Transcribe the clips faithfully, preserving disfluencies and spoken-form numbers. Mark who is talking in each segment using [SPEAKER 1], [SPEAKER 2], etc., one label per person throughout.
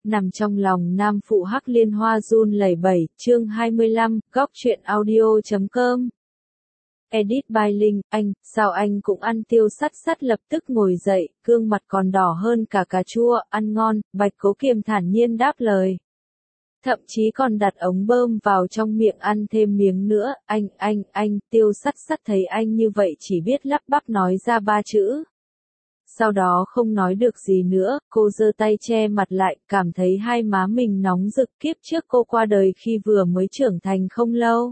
[SPEAKER 1] Nằm trong lòng nam phụ hắc liên hoa run lẩy bẩy, chương hai mươi lăm, góc truyện audio chấm com. Edit by Linh, anh, sao anh cũng ăn tiêu sắt sắt lập tức ngồi dậy, gương mặt còn đỏ hơn cả cà chua, ăn ngon, Bạch Cố Kiềm thản nhiên đáp lời. Thậm chí còn đặt ống bơm vào trong miệng ăn thêm miếng nữa, anh, anh, anh, tiêu sắt sắt thấy anh như vậy chỉ biết lắp bắp nói ra ba chữ. Sau đó không nói được gì nữa, cô giơ tay che mặt lại, cảm thấy hai má mình nóng rực. Kiếp trước cô qua đời khi vừa mới trưởng thành không lâu.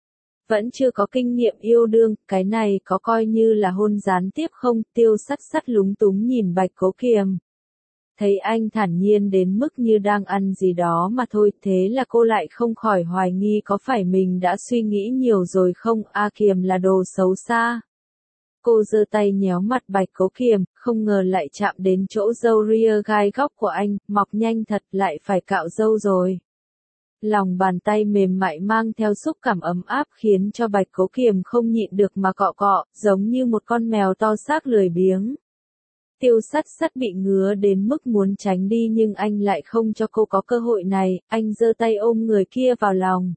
[SPEAKER 1] Vẫn chưa có kinh nghiệm yêu đương, cái này có coi như là hôn gián tiếp không? Tiêu sắt sắt lúng túng nhìn Bạch Cố Kiềm. Thấy anh thản nhiên đến mức như đang ăn gì đó mà thôi, thế là cô lại không khỏi hoài nghi có phải mình đã suy nghĩ nhiều rồi không? A Kiềm là đồ xấu xa. Cô giơ tay nhéo mặt Bạch Cố Kiềm, không ngờ lại chạm đến chỗ râu ria gai góc của anh, mọc nhanh thật, lại phải cạo râu rồi. Lòng bàn tay mềm mại mang theo xúc cảm ấm áp khiến cho Bạch Cố Kiềm không nhịn được mà cọ cọ, giống như một con mèo to xác lười biếng. Tiêu sắt sắt bị ngứa đến mức muốn tránh đi nhưng anh lại không cho cô có cơ hội này, anh giơ tay ôm người kia vào lòng.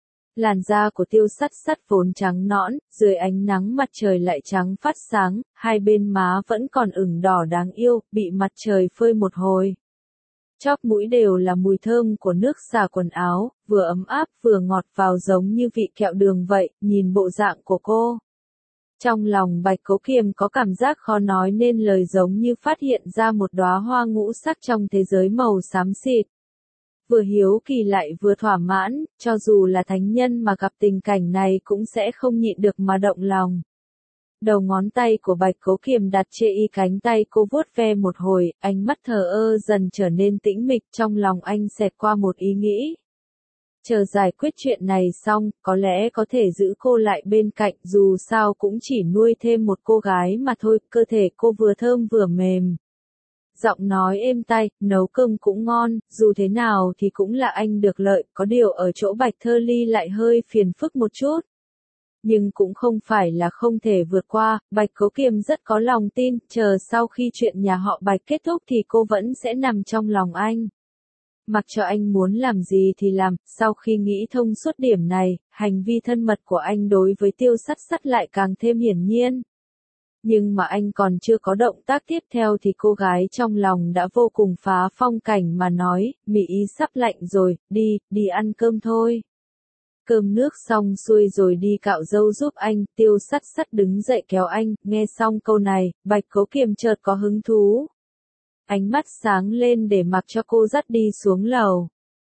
[SPEAKER 1] Làn da của tiêu sắt sắt vốn trắng nõn, dưới ánh nắng mặt trời lại trắng phát sáng, hai bên má vẫn còn ửng đỏ đáng yêu, bị mặt trời phơi một hồi. Chóp mũi đều là mùi thơm của nước xả quần áo, vừa ấm áp vừa ngọt vào giống như vị kẹo đường vậy, nhìn bộ dạng của cô. Trong lòng Bạch Cố Kiềm có cảm giác khó nói nên lời, giống như phát hiện ra một đóa hoa ngũ sắc trong thế giới màu xám xịt. Vừa hiếu kỳ lại vừa thỏa mãn, cho dù là thánh nhân mà gặp tình cảnh này cũng sẽ không nhịn được mà động lòng. Đầu ngón tay của Bạch Cố Kiềm đặt trên y cánh tay cô vuốt ve một hồi, ánh mắt thờ ơ dần trở nên tĩnh mịch, trong lòng anh xẹt qua một ý nghĩ. Chờ giải quyết chuyện này xong, có lẽ có thể giữ cô lại bên cạnh, dù sao cũng chỉ nuôi thêm một cô gái mà thôi, cơ thể cô vừa thơm vừa mềm. Giọng nói êm tai, nấu cơm cũng ngon, dù thế nào thì cũng là anh được lợi, có điều ở chỗ Bạch Thơ Ly lại hơi phiền phức một chút. Nhưng cũng không phải là không thể vượt qua, Bạch Cố Kiềm rất có lòng tin, chờ sau khi chuyện nhà họ Bạch kết thúc thì cô vẫn sẽ nằm trong lòng anh. Mặc cho anh muốn làm gì thì làm, sau khi nghĩ thông suốt điểm này, hành vi thân mật của anh đối với tiêu sắt sắt lại càng thêm hiển nhiên. Nhưng mà anh còn chưa có động tác tiếp theo thì cô gái trong lòng đã vô cùng phá phong cảnh mà nói, mì ý sắp lạnh rồi, đi, đi ăn cơm thôi. Cơm nước xong xuôi rồi đi cạo râu giúp anh, tiêu sắt sắt đứng dậy kéo anh, nghe xong câu này, Bạch Cố Kiềm chợt có hứng thú. Ánh mắt sáng lên để mặc cho cô dắt đi xuống lầu.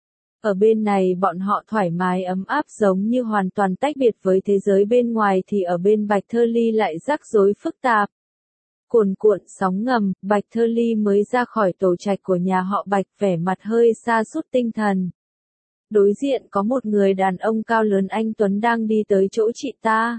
[SPEAKER 1] Ở bên này bọn họ thoải mái ấm áp giống như hoàn toàn tách biệt với thế giới bên ngoài, thì ở bên Bạch Thơ Ly lại rắc rối phức tạp. Cuồn cuộn sóng ngầm, Bạch Thơ Ly mới ra khỏi tổ trạch của nhà họ Bạch, vẻ mặt hơi sa sút tinh thần. Đối diện có một người đàn ông cao lớn anh tuấn đang đi tới chỗ chị ta.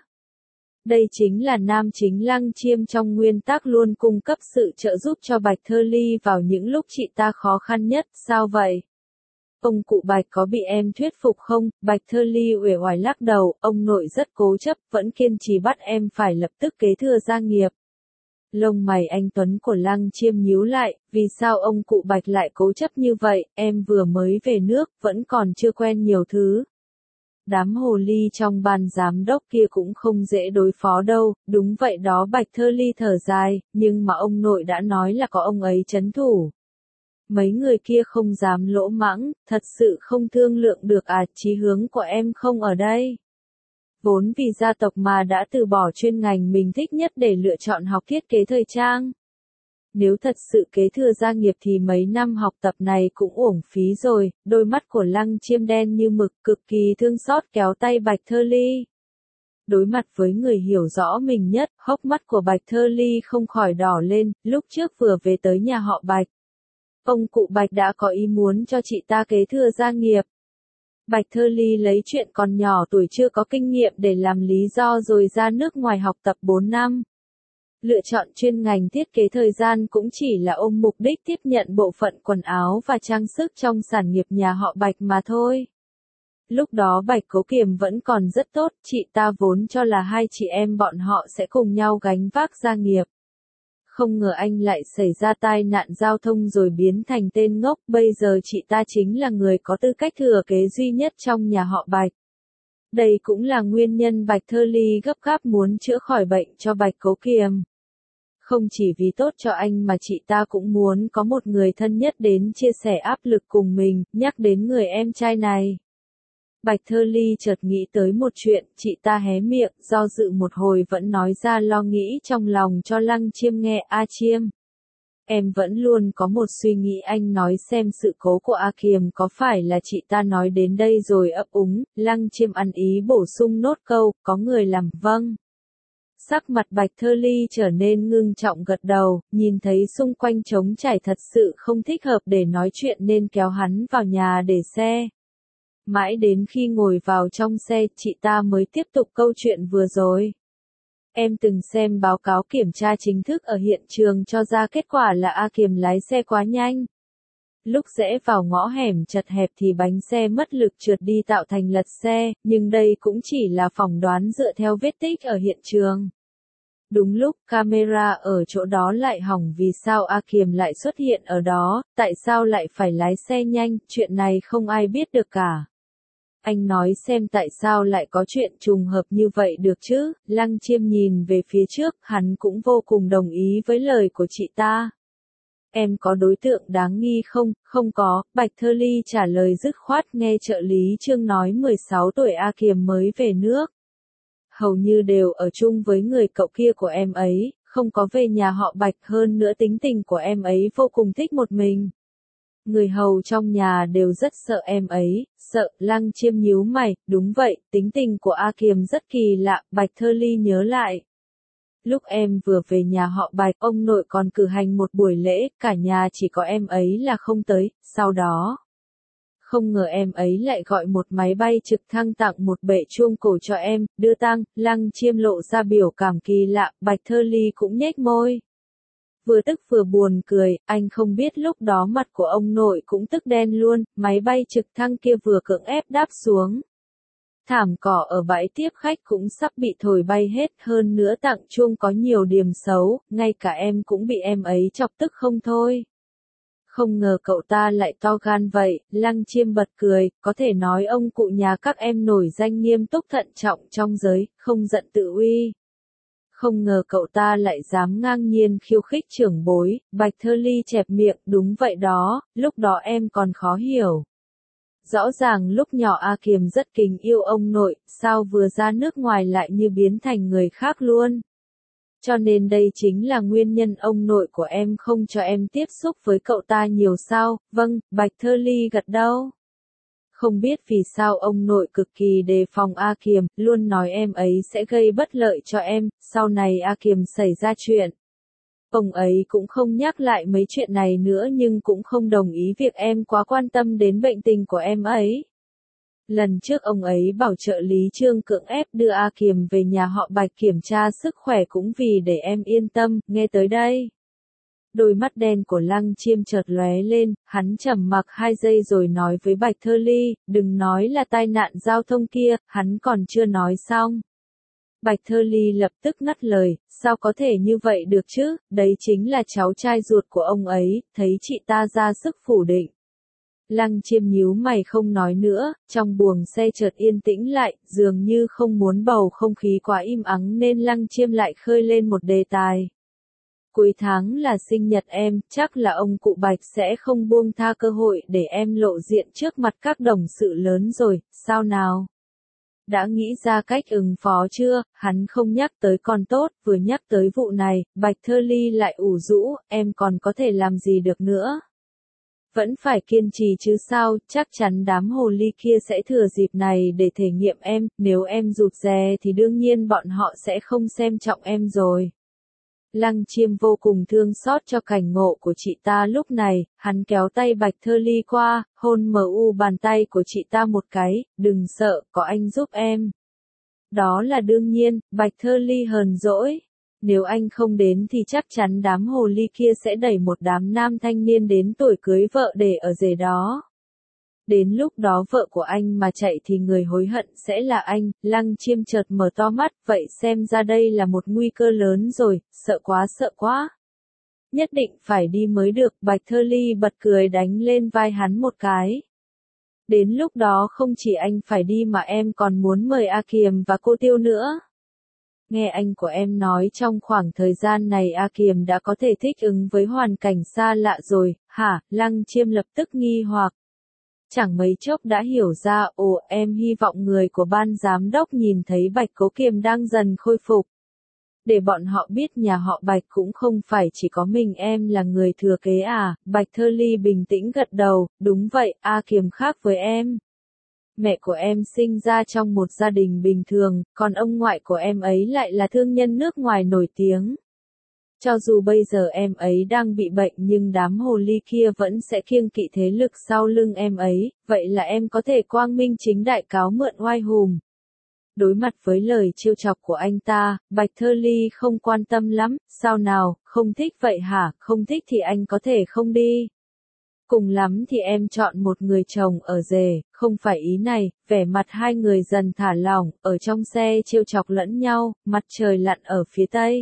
[SPEAKER 1] Đây chính là nam chính Lăng Chiêm, trong nguyên tắc luôn cung cấp sự trợ giúp cho Bạch Thơ Ly vào những lúc chị ta khó khăn nhất, sao vậy? Ông cụ Bạch có bị em thuyết phục không? Bạch Thơ Ly uể oải lắc đầu, ông nội rất cố chấp, vẫn kiên trì bắt em phải lập tức kế thừa gia nghiệp. Lông mày anh tuấn của Lăng Chiêm nhíu lại, vì sao ông cụ Bạch lại cố chấp như vậy, em vừa mới về nước, vẫn còn chưa quen nhiều thứ. Đám hồ ly trong ban giám đốc kia cũng không dễ đối phó đâu, đúng vậy đó. Bạch Thơ Ly thở dài, nhưng mà ông nội đã nói là có ông ấy trấn thủ. Mấy người kia không dám lỗ mãng, thật sự không thương lượng được à, chí hướng của em không ở đây. Vốn vì gia tộc mà đã từ bỏ chuyên ngành mình thích nhất để lựa chọn học thiết kế thời trang. Nếu thật sự kế thừa gia nghiệp thì mấy năm học tập này cũng uổng phí rồi. Đôi mắt của Lăng Chiêm đen như mực, cực kỳ thương xót kéo tay Bạch Thơ Ly. Đối mặt với người hiểu rõ mình nhất, hốc mắt của Bạch Thơ Ly không khỏi đỏ lên, lúc trước vừa về tới nhà họ Bạch. Ông cụ Bạch đã có ý muốn cho chị ta kế thừa gia nghiệp. Bạch Thơ Ly lấy chuyện còn nhỏ tuổi chưa có kinh nghiệm để làm lý do rồi ra nước ngoài học tập bốn năm. Lựa chọn chuyên ngành thiết kế thời gian cũng chỉ là ôm mục đích tiếp nhận bộ phận quần áo và trang sức trong sản nghiệp nhà họ Bạch mà thôi. Lúc đó Bạch Cố Kiềm vẫn còn rất tốt, chị ta vốn cho là hai chị em bọn họ sẽ cùng nhau gánh vác gia nghiệp. không ngờ anh lại xảy ra tai nạn giao thông rồi biến thành tên ngốc, bây giờ chị ta chính là người có tư cách thừa kế duy nhất trong nhà họ Bạch. Đây cũng là nguyên nhân Bạch Thơ Ly gấp gáp muốn chữa khỏi bệnh cho Bạch Cố Kiềm. Không chỉ vì tốt cho anh mà chị ta cũng muốn có một người thân nhất đến chia sẻ áp lực cùng mình, nhắc đến người em trai này. Bạch Thơ Ly chợt nghĩ tới một chuyện, chị ta hé miệng, do dự một hồi vẫn nói ra lo nghĩ trong lòng cho Lăng Chiêm nghe. A Chiêm, em vẫn luôn có một suy nghĩ, anh nói xem sự cố của A Kiềm có phải là chị ta nói đến đây rồi ấp úng. Lăng Chiêm ăn ý bổ sung nốt câu, có người làm. Vâng. Sắc mặt Bạch Thơ Ly trở nên ngưng trọng gật đầu, nhìn thấy xung quanh trống trải thật sự không thích hợp để nói chuyện nên kéo hắn vào nhà để xe. Mãi đến khi ngồi vào trong xe, chị ta mới tiếp tục câu chuyện vừa rồi. Em từng xem báo cáo kiểm tra chính thức ở hiện trường cho ra kết quả là A Kiềm lái xe quá nhanh. Lúc rẽ vào ngõ hẻm chật hẹp thì bánh xe mất lực trượt đi tạo thành lật xe, nhưng đây cũng chỉ là phỏng đoán dựa theo vết tích ở hiện trường. Đúng lúc camera ở chỗ đó lại hỏng, vì sao A Kiềm lại xuất hiện ở đó, tại sao lại phải lái xe nhanh, chuyện này không ai biết được cả. Anh nói xem tại sao lại có chuyện trùng hợp như vậy được chứ. Lăng Chiêm nhìn về phía trước, hắn cũng vô cùng đồng ý với lời của chị ta. Em có đối tượng đáng nghi không? Không có, Bạch Thơ Ly trả lời dứt khoát. Nghe trợ lý Trương nói mười sáu tuổi A Kiềm mới về nước. Hầu như đều ở chung với người cậu kia của em ấy, không có về nhà họ Bạch, hơn nữa tính tình của em ấy vô cùng thích một mình. Người hầu trong nhà đều rất sợ em ấy, sợ. Lăng Chiêm nhíu mày, đúng vậy, tính tình của A Kiềm rất kỳ lạ. Bạch Thơ Ly nhớ lại. Lúc em vừa về nhà họ Bạch, ông nội còn cử hành một buổi lễ, cả nhà chỉ có em ấy là không tới, sau đó. Không ngờ em ấy lại gọi một máy bay trực thăng tặng một bệ chuông cổ cho em, đưa tang. Lăng Chiêm lộ ra biểu cảm kỳ lạ, Bạch Thơ Ly cũng nhếch môi. Vừa tức vừa buồn cười, anh không biết lúc đó mặt của ông nội cũng tức đen luôn, máy bay trực thăng kia vừa cưỡng ép đáp xuống. Thảm cỏ ở bãi tiếp khách cũng sắp bị thổi bay hết, hơn nữa tặng chuông có nhiều điểm xấu, ngay cả em cũng bị em ấy chọc tức không thôi. Không ngờ cậu ta lại to gan vậy. Lăng Chiêm bật cười, có thể nói ông cụ nhà các em nổi danh nghiêm túc thận trọng trong giới, không giận tự uy. Không ngờ cậu ta lại dám ngang nhiên khiêu khích trưởng bối. Bạch Thơ Ly chẹp miệng, đúng vậy đó, lúc đó em còn khó hiểu. Rõ ràng lúc nhỏ A Kiềm rất kính yêu ông nội, sao vừa ra nước ngoài lại như biến thành người khác luôn. Cho nên đây chính là nguyên nhân ông nội của em không cho em tiếp xúc với cậu ta nhiều sao. Vâng, Bạch Thơ Ly gật đầu. Không biết vì sao ông nội cực kỳ đề phòng A Kiềm, luôn nói em ấy sẽ gây bất lợi cho em, sau này A Kiềm xảy ra chuyện. Ông ấy cũng không nhắc lại mấy chuyện này nữa, nhưng cũng không đồng ý việc em quá quan tâm đến bệnh tình của em ấy. Lần trước ông ấy bảo trợ lý Trương cưỡng ép đưa A Kiềm về nhà họ Bạch kiểm tra sức khỏe cũng vì để em yên tâm. Nghe tới đây, đôi mắt đen của Lăng Chiêm chợt lóe lên, hắn trầm mặc hai giây rồi nói với Bạch Thơ Ly, đừng nói là tai nạn giao thông kia, hắn còn chưa nói xong. Bạch Thơ Ly lập tức ngắt lời, sao có thể như vậy được chứ, đấy chính là cháu trai ruột của ông ấy. Thấy chị ta ra sức phủ định. Lăng Chiêm nhíu mày không nói nữa, trong buồng xe chợt yên tĩnh lại, dường như không muốn bầu không khí quá im ắng nên Lăng Chiêm lại khơi lên một đề tài. Cuối tháng là sinh nhật em, chắc là ông cụ Bạch sẽ không buông tha cơ hội để em lộ diện trước mặt các đồng sự lớn rồi, sao nào? Đã nghĩ ra cách ứng phó chưa? Hắn không nhắc tới còn tốt, vừa nhắc tới vụ này, Bạch Thơ Ly lại ủ rũ, em còn có thể làm gì được nữa? Vẫn phải kiên trì chứ sao, chắc chắn đám hồ ly kia sẽ thừa dịp này để thể nghiệm em, nếu em rụt rè thì đương nhiên bọn họ sẽ không xem trọng em rồi. Lăng Chiêm vô cùng thương xót cho cảnh ngộ của chị ta lúc này, hắn kéo tay Bạch Thơ Ly qua, hôn mờ u bàn tay của chị ta một cái, đừng sợ, có anh giúp em. Đó là đương nhiên, Bạch Thơ Ly hờn dỗi. Nếu anh không đến thì chắc chắn đám hồ ly kia sẽ đẩy một đám nam thanh niên đến tuổi cưới vợ để ở rể đó. Đến lúc đó vợ của anh mà chạy thì người hối hận sẽ là anh. Lăng Chiêm chợt mở to mắt, vậy xem ra đây là một nguy cơ lớn rồi, sợ quá sợ quá. Nhất định phải đi mới được, Bạch Thơ Ly bật cười đánh lên vai hắn một cái. Đến lúc đó không chỉ anh phải đi mà em còn muốn mời A Kiềm và cô Tiêu nữa. Nghe anh của em nói trong khoảng thời gian này A Kiềm đã có thể thích ứng với hoàn cảnh xa lạ rồi, hả? Lăng Chiêm lập tức nghi hoặc. Chẳng mấy chốc đã hiểu ra, ồ em hy vọng người của ban giám đốc nhìn thấy Bạch Cố Kiềm đang dần khôi phục. Để bọn họ biết nhà họ Bạch cũng không phải chỉ có mình em là người thừa kế à, Bạch Thơ Ly bình tĩnh gật đầu, đúng vậy, A Kiềm khác với em. Mẹ của em sinh ra trong một gia đình bình thường, còn ông ngoại của em ấy lại là thương nhân nước ngoài nổi tiếng. Cho dù bây giờ em ấy đang bị bệnh nhưng đám hồ ly kia vẫn sẽ kiêng kỵ thế lực sau lưng em ấy, vậy là em có thể quang minh chính đại cáo mượn oai hùm. Đối mặt với lời trêu chọc của anh ta, Bạch Thơ Ly không quan tâm lắm, sao nào, không thích vậy hả, không thích thì anh có thể không đi. Cùng lắm thì em chọn một người chồng ở rể, không phải ý này, vẻ mặt hai người dần thả lỏng, ở trong xe trêu chọc lẫn nhau, mặt trời lặn ở phía tây.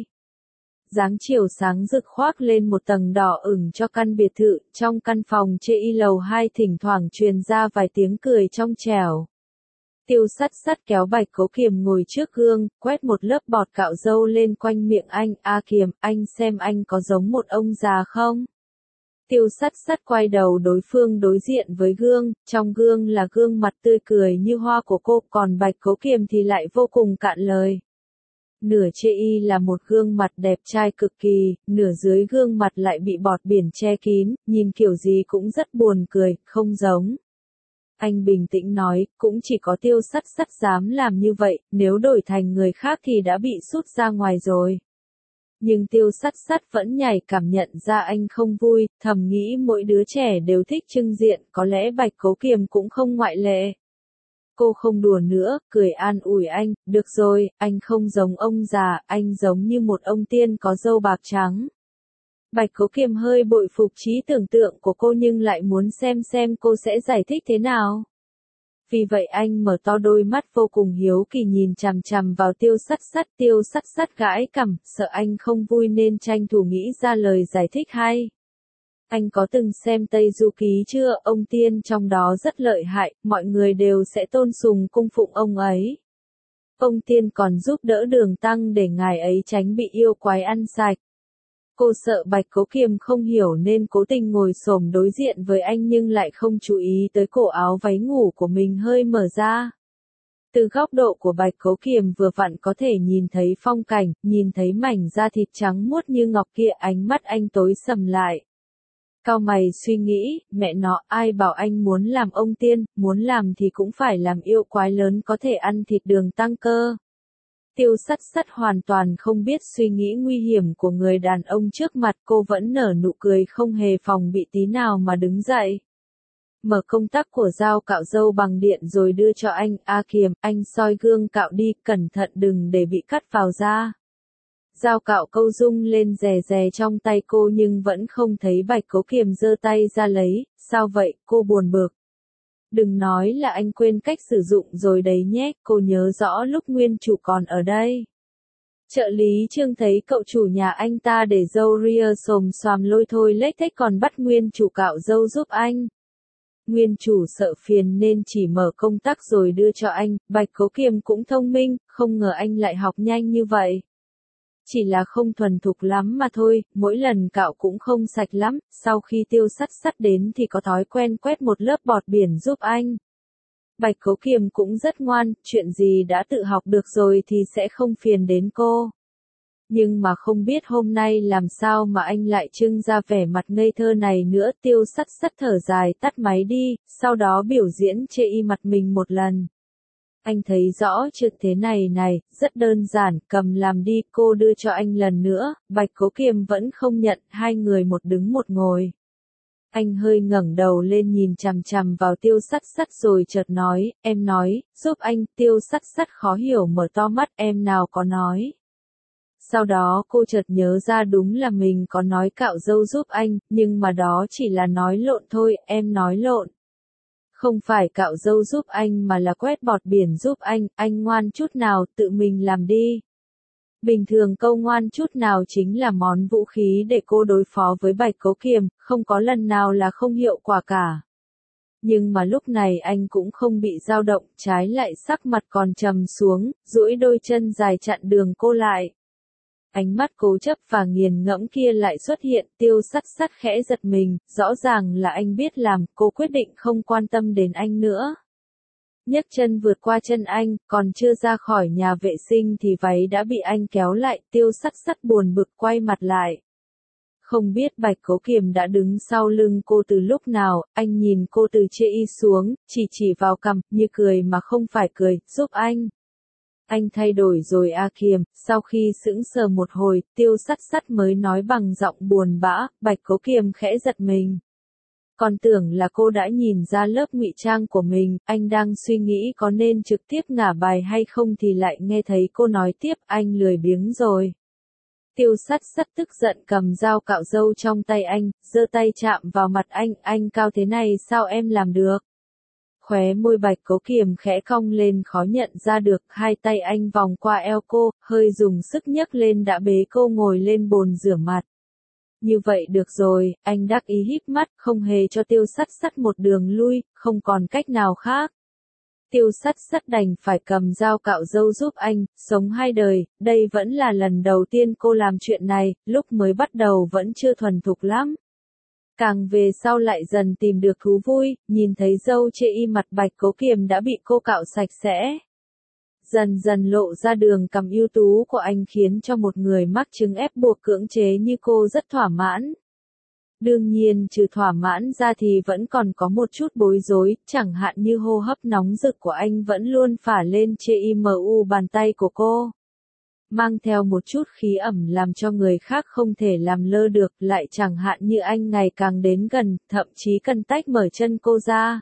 [SPEAKER 1] Dáng chiều sáng rực khoác lên một tầng đỏ ửng cho căn biệt thự, trong căn phòng chê y lầu hai thỉnh thoảng truyền ra vài tiếng cười trong trẻo. Tiêu Sắt Sắt kéo Bạch Cố Kiềm ngồi trước gương, quét một lớp bọt cạo râu lên quanh miệng anh, A Kiềm, anh xem anh có giống một ông già không? Tiêu Sắt Sắt quay đầu đối phương đối diện với gương, trong gương là gương mặt tươi cười như hoa của cô, còn Bạch Cố Kiềm thì lại vô cùng cạn lời. Nửa chê y là một gương mặt đẹp trai cực kỳ, nửa dưới gương mặt lại bị bọt biển che kín, nhìn kiểu gì cũng rất buồn cười, không giống. Anh bình tĩnh nói, cũng chỉ có Tiêu Sắt Sắt dám làm như vậy, nếu đổi thành người khác thì đã bị sút ra ngoài rồi. Nhưng Tiêu Sắt Sắt vẫn nhảy cảm nhận ra anh không vui, thầm nghĩ mỗi đứa trẻ đều thích trưng diện, có lẽ Bạch Cố Kiềm cũng không ngoại lệ. Cô không đùa nữa, cười an ủi anh, được rồi, anh không giống ông già, anh giống như một ông tiên có râu bạc trắng. Bạch Cố Kiềm hơi bội phục trí tưởng tượng của cô nhưng lại muốn xem xem cô sẽ giải thích thế nào. Vì vậy anh mở to đôi mắt vô cùng hiếu kỳ nhìn chằm chằm vào Tiêu Sắt Sắt, Tiêu Sắt Sắt gãi cằm, sợ anh không vui nên tranh thủ nghĩ ra lời giải thích hay. Anh có từng xem Tây Du Ký chưa, ông tiên trong đó rất lợi hại, mọi người đều sẽ tôn sùng cung phụng ông ấy. Ông tiên còn giúp đỡ Đường Tăng để ngài ấy tránh bị yêu quái ăn sạch. Cô sợ Bạch Cố Kiềm không hiểu nên cố tình ngồi xổm đối diện với anh nhưng lại không chú ý tới cổ áo váy ngủ của mình hơi mở ra. Từ góc độ của Bạch Cố Kiềm vừa vặn có thể nhìn thấy phong cảnh, nhìn thấy mảnh da thịt trắng muốt như ngọc kia, ánh mắt anh tối sầm lại. Cau mày suy nghĩ, mẹ nó, ai bảo anh muốn làm ông tiên, muốn làm thì cũng phải làm yêu quái lớn có thể ăn thịt Đường Tăng cơ. Tiêu Sắt Sắt hoàn toàn không biết suy nghĩ nguy hiểm của người đàn ông trước mặt, cô vẫn nở nụ cười không hề phòng bị tí nào mà đứng dậy. Mở công tắc của dao cạo râu bằng điện rồi đưa cho anh, A Kiềm, anh soi gương cạo đi, cẩn thận đừng để bị cắt vào da. Dao cạo câu rung lên rè rè trong tay cô nhưng vẫn không thấy Bạch Cố Kiềm giơ tay ra lấy, sao vậy, cô buồn bực. Đừng nói là anh quên cách sử dụng rồi đấy nhé, cô nhớ rõ lúc nguyên chủ còn ở đây. Trợ lý Trương thấy cậu chủ nhà anh ta để râu ria xồm xoàm lôi thôi lết thếch còn bắt nguyên chủ cạo râu giúp anh. Nguyên chủ sợ phiền nên chỉ mở công tắc rồi đưa cho anh, Bạch Cố Kiềm cũng thông minh, không ngờ anh lại học nhanh như vậy. Chỉ là không thuần thục lắm mà thôi, mỗi lần cạo cũng không sạch lắm, sau khi Tiêu Sắt Sắt đến thì có thói quen quét một lớp bọt biển giúp anh. Bạch Cố Kiềm cũng rất ngoan, chuyện gì đã tự học được rồi thì sẽ không phiền đến cô. Nhưng mà không biết hôm nay làm sao mà anh lại trưng ra vẻ mặt ngây thơ này nữa. Tiêu Sắt Sắt thở dài tắt máy đi, sau đó biểu diễn chê y mặt mình một lần. Anh thấy rõ chuyện thế này này, rất đơn giản, cầm làm đi, cô đưa cho anh lần nữa, Bạch Cố Kiềm vẫn không nhận, hai người một đứng một ngồi. Anh hơi ngẩng đầu lên nhìn chằm chằm vào Tiêu Sắt Sắt rồi chợt nói, em nói, giúp anh, Tiêu Sắt Sắt khó hiểu mở to mắt, em nào có nói. Sau đó cô chợt nhớ ra đúng là mình có nói cạo râu giúp anh, nhưng mà đó chỉ là nói lộn thôi, em nói lộn. Không phải cạo râu giúp anh mà là quét bọt biển giúp anh, anh ngoan chút nào, tự mình làm đi. Bình thường câu ngoan chút nào chính là món vũ khí để cô đối phó với Bạch Cố Kiềm, không có lần nào là không hiệu quả cả. Nhưng mà lúc này anh cũng không bị dao động, trái lại sắc mặt còn trầm xuống, duỗi đôi chân dài chặn đường cô lại. Ánh mắt cố chấp và nghiền ngẫm kia lại xuất hiện, Tiêu Sắt Sắt khẽ giật mình, rõ ràng là anh biết làm, cô quyết định không quan tâm đến anh nữa. Nhấc chân vượt qua chân anh, còn chưa ra khỏi nhà vệ sinh thì váy đã bị anh kéo lại, Tiêu Sắt Sắt buồn bực quay mặt lại. Không biết Bạch Cố Kiềm đã đứng sau lưng cô từ lúc nào, anh nhìn cô từ chê y xuống, chỉ chỉ vào cằm, như cười mà không phải cười, giúp anh. Anh thay đổi rồi A Kiềm, sau khi sững sờ một hồi, Tiêu Sắt Sắt mới nói bằng giọng buồn bã, Bạch Cố Kiềm khẽ giật mình. Còn tưởng là cô đã nhìn ra lớp ngụy trang của mình, anh đang suy nghĩ có nên trực tiếp ngả bài hay không thì lại nghe thấy cô nói tiếp, anh lười biếng rồi. Tiêu Sắt Sắt tức giận cầm dao cạo râu trong tay anh, giơ tay chạm vào mặt anh, anh cao thế này sao em làm được? Khóe môi Bạch Cố Kiềm khẽ cong lên khó nhận ra được, hai tay anh vòng qua eo cô, hơi dùng sức nhấc lên đã bế cô ngồi lên bồn rửa mặt. Như vậy được rồi, anh đắc ý híp mắt, không hề cho Tiêu Sắt Sắt một đường lui, không còn cách nào khác. Tiêu Sắt Sắt đành phải cầm dao cạo râu giúp anh, sống hai đời, đây vẫn là lần đầu tiên cô làm chuyện này, lúc mới bắt đầu vẫn chưa thuần thục lắm. Càng về sau lại dần tìm được thú vui, nhìn thấy râu chê y mặt Bạch Cố Kiềm đã bị cô cạo sạch sẽ. Dần dần lộ ra đường cằm ưu tú của anh khiến cho một người mắc chứng ép buộc cưỡng chế như cô rất thỏa mãn. Đương nhiên trừ thỏa mãn ra thì vẫn còn có một chút bối rối, chẳng hạn như hô hấp nóng rực của anh vẫn luôn phả lên chê y mu bàn tay của cô. Mang theo một chút khí ẩm làm cho người khác không thể làm lơ được, lại chẳng hạn như anh ngày càng đến gần, thậm chí cần tách mở chân cô ra.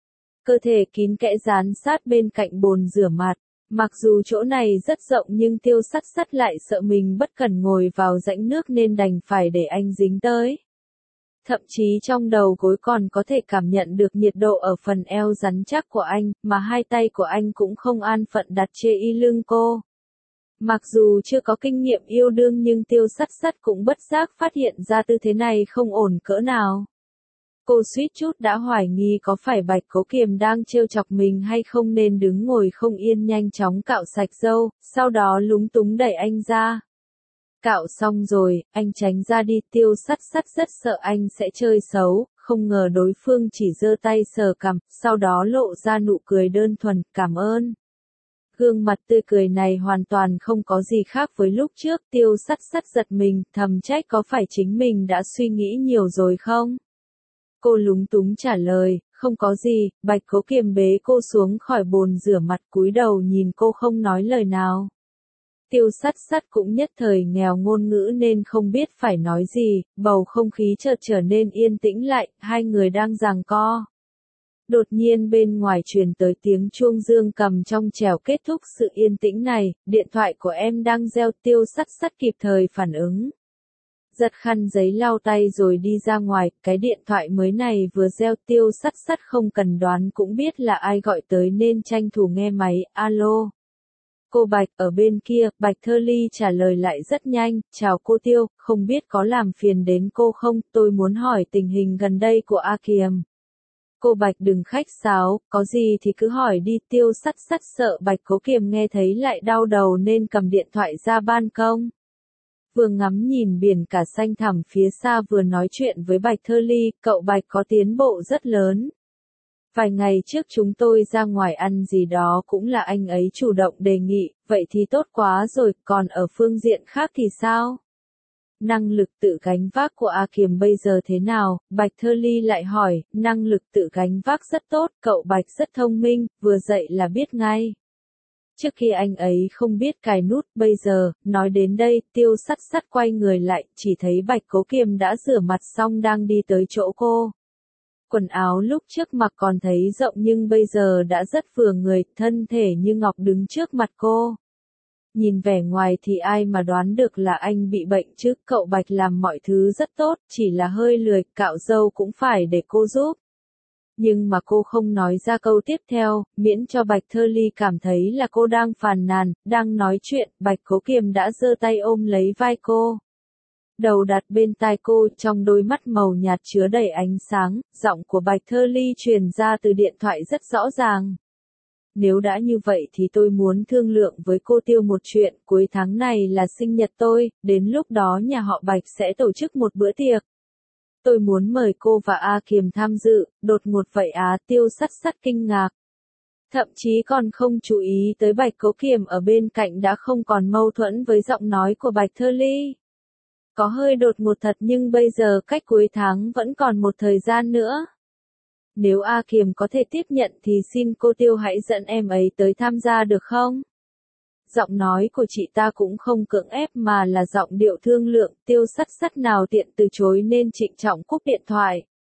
[SPEAKER 1] Cơ thể kín kẽ dán sát bên cạnh bồn rửa mặt. Mặc dù chỗ này rất rộng nhưng Tiêu Sắt Sắt lại sợ mình bất cẩn ngồi vào rãnh nước nên đành phải để anh dính tới. Thậm chí trong đầu gối còn có thể cảm nhận được nhiệt độ ở phần eo rắn chắc của anh, mà hai tay của anh cũng không an phận đặt chê y lưng cô. Mặc dù chưa có kinh nghiệm yêu đương nhưng Tiêu Sắt Sắt cũng bất giác phát hiện ra tư thế này không ổn cỡ nào. Cô suýt chút đã hoài nghi có phải Bạch Cố Kiềm đang trêu chọc mình hay không nên đứng ngồi không yên nhanh chóng cạo sạch râu, sau đó lúng túng đẩy anh ra. Cạo xong rồi, anh tránh ra đi, Tiêu Sắt Sắt rất sợ anh sẽ chơi xấu, không ngờ đối phương chỉ giơ tay sờ cằm, sau đó lộ ra nụ cười đơn thuần, cảm ơn. Gương mặt tươi cười này hoàn toàn không có gì khác với lúc trước, Tiêu Sắt Sắt giật mình, thầm trách có phải chính mình đã suy nghĩ nhiều rồi không? Cô lúng túng trả lời, không có gì, Bạch Cố Kiềm bế cô xuống khỏi bồn rửa mặt cúi đầu nhìn cô không nói lời nào. Tiêu Sắt Sắt cũng nhất thời nghèo ngôn ngữ nên không biết phải nói gì, bầu không khí chợt trở nên yên tĩnh lại, hai người đang giằng co. Đột nhiên bên ngoài truyền tới tiếng chuông dương cầm trong trẻo kết thúc sự yên tĩnh này, điện thoại của em đang reo. Tiêu Sắt Sắt kịp thời phản ứng. Giật khăn giấy lau tay rồi đi ra ngoài, cái điện thoại mới này vừa reo, Tiêu Sắt Sắt không cần đoán cũng biết là ai gọi tới nên tranh thủ nghe máy, alo. Cô Bạch, ở bên kia, Bạch Thơ Ly trả lời lại rất nhanh, chào cô Tiêu, không biết có làm phiền đến cô không, tôi muốn hỏi tình hình gần đây của A Kiềm. Cô Bạch đừng khách sáo, có gì thì cứ hỏi đi. Tiêu Sắt Sắt sợ Bạch Cố Kiềm nghe thấy lại đau đầu nên cầm điện thoại ra ban công. Vừa ngắm nhìn biển cả xanh thẳm phía xa vừa nói chuyện với Bạch Thơ Ly, cậu Bạch có tiến bộ rất lớn. Vài ngày trước chúng tôi ra ngoài ăn gì đó cũng là anh ấy chủ động đề nghị, vậy thì tốt quá rồi, còn ở phương diện khác thì sao? Năng lực tự gánh vác của A Kiềm bây giờ thế nào? Bạch Thơ Ly lại hỏi, năng lực tự gánh vác rất tốt, cậu Bạch rất thông minh, vừa dậy là biết ngay. Trước khi anh ấy không biết cài nút, bây giờ, nói đến đây, Tiêu Sắt Sắt quay người lại, chỉ thấy Bạch Cố Kiềm đã rửa mặt xong đang đi tới chỗ cô. Quần áo lúc trước mặc còn thấy rộng nhưng bây giờ đã rất vừa người, thân thể như ngọc đứng trước mặt cô. Nhìn vẻ ngoài thì ai mà đoán được là anh bị bệnh chứ, cậu Bạch làm mọi thứ rất tốt, chỉ là hơi lười, cạo râu cũng phải để cô giúp. Nhưng mà cô không nói ra câu tiếp theo, miễn cho Bạch Thơ Ly cảm thấy là cô đang phàn nàn, đang nói chuyện, Bạch Cố Kiềm đã giơ tay ôm lấy vai cô. Đầu đặt bên tai cô, trong đôi mắt màu nhạt chứa đầy ánh sáng, giọng của Bạch Thơ Ly truyền ra từ điện thoại rất rõ ràng. Nếu đã như vậy thì tôi muốn thương lượng với cô Tiêu một chuyện, cuối tháng này là sinh nhật tôi, đến lúc đó nhà họ Bạch sẽ tổ chức một bữa tiệc. Tôi muốn mời cô và A Kiềm tham dự, đột ngột vậy á, Tiêu Sắt Sắt kinh ngạc. Thậm chí còn không chú ý tới Bạch Cố Kiềm ở bên cạnh đã không còn mâu thuẫn với giọng nói của Bạch Thơ Ly. Có hơi đột ngột thật nhưng bây giờ cách cuối tháng vẫn còn một thời gian nữa. Nếu A Kiềm có thể tiếp nhận thì xin cô Tiêu hãy dẫn em ấy tới tham gia được không? Giọng nói của chị ta cũng không cưỡng ép mà là giọng điệu thương lượng, Tiêu Sắt Sắt nào tiện từ chối nên trịnh trọng cúp điện thoại.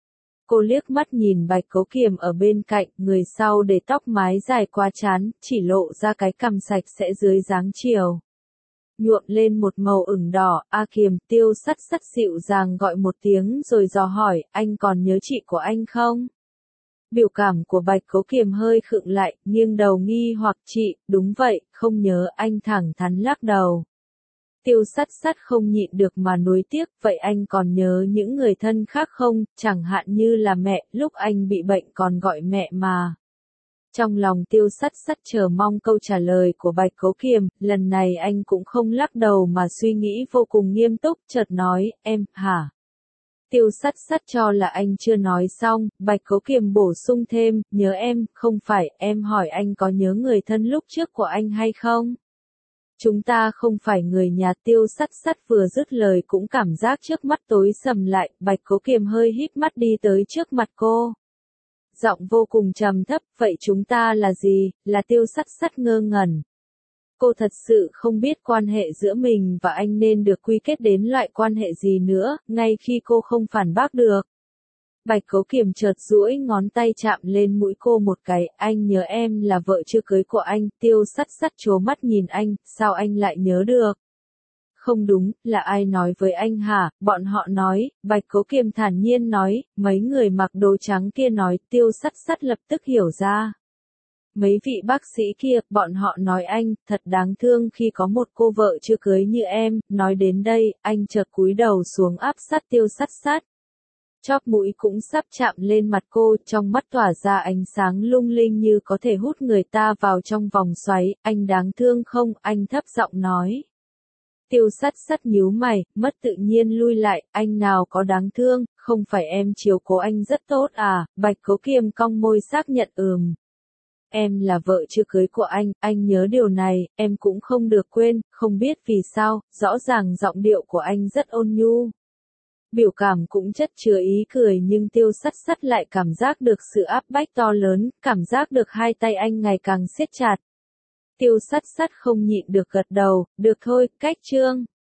[SPEAKER 1] Cô liếc mắt nhìn Bạch Cố Kiềm ở bên cạnh, người sau để tóc mái dài qua trán, chỉ lộ ra cái cằm sạch sẽ dưới dáng chiều. Nhuộm lên một màu ửng đỏ, A Kiềm, Tiêu Sắt Sắt dịu dàng gọi một tiếng rồi dò hỏi, anh còn nhớ chị của anh không? Biểu cảm của Bạch Cố Kiềm hơi khựng lại, nghiêng đầu nghi hoặc chị, đúng vậy, không nhớ, anh thẳng thắn lắc đầu. Tiêu Sắt Sắt không nhịn được mà nuối tiếc, vậy anh còn nhớ những người thân khác không, chẳng hạn như là mẹ, lúc anh bị bệnh còn gọi mẹ mà. Trong lòng Tiêu Sắt Sắt chờ mong câu trả lời của Bạch Cố Kiềm, lần này anh cũng không lắc đầu mà suy nghĩ vô cùng nghiêm túc, chợt nói, em, hả? Tiêu Sắt Sắt cho là anh chưa nói xong, Bạch Cố Kiềm bổ sung thêm, nhớ em, không phải, em hỏi anh có nhớ người thân lúc trước của anh hay không? Chúng ta không phải người nhà. Tiêu Sắt Sắt vừa dứt lời cũng cảm giác trước mắt tối sầm lại, Bạch Cố Kiềm hơi híp mắt đi tới trước mặt cô. Giọng vô cùng trầm thấp, vậy chúng ta là gì, là Tiêu Sắt Sắt ngơ ngẩn. Cô thật sự không biết quan hệ giữa mình và anh nên được quy kết đến loại quan hệ gì nữa, ngay khi cô không phản bác được. Bạch Cố Kiềm chợt duỗi ngón tay chạm lên mũi cô một cái, anh nhớ em là vợ chưa cưới của anh. Tiêu Sắt Sắt trố mắt nhìn anh, sao anh lại nhớ được? Không đúng, là ai nói với anh hả? Bọn họ nói, Bạch Cố Kiềm thản nhiên nói, mấy người mặc đồ trắng kia nói. Tiêu Sắt Sắt lập tức hiểu ra. Mấy vị bác sĩ kia, bọn họ nói anh, thật đáng thương khi có một cô vợ chưa cưới như em. Nói đến đây, anh chợt cúi đầu xuống áp sát Tiêu Sắt Sắt. Chóp mũi cũng sắp chạm lên mặt cô, trong mắt tỏa ra ánh sáng lung linh như có thể hút người ta vào trong vòng xoáy. Anh đáng thương không? Anh thấp giọng nói. Tiêu Sắt Sắt nhíu mày, mất tự nhiên lui lại, anh nào có đáng thương, không phải em chiều cố anh rất tốt à? Bạch Cố Kiềm cong môi xác nhận ừm. Em là vợ chưa cưới của anh, anh nhớ điều này, em cũng không được quên, không biết vì sao, rõ ràng giọng điệu của anh rất ôn nhu. Biểu cảm cũng chất chứa ý cười nhưng Tiêu Sắt Sắt lại cảm giác được sự áp bách to lớn, cảm giác được hai tay anh ngày càng siết chặt. Tiêu Sắt Sắt không nhịn được gật đầu, được thôi, cách chương.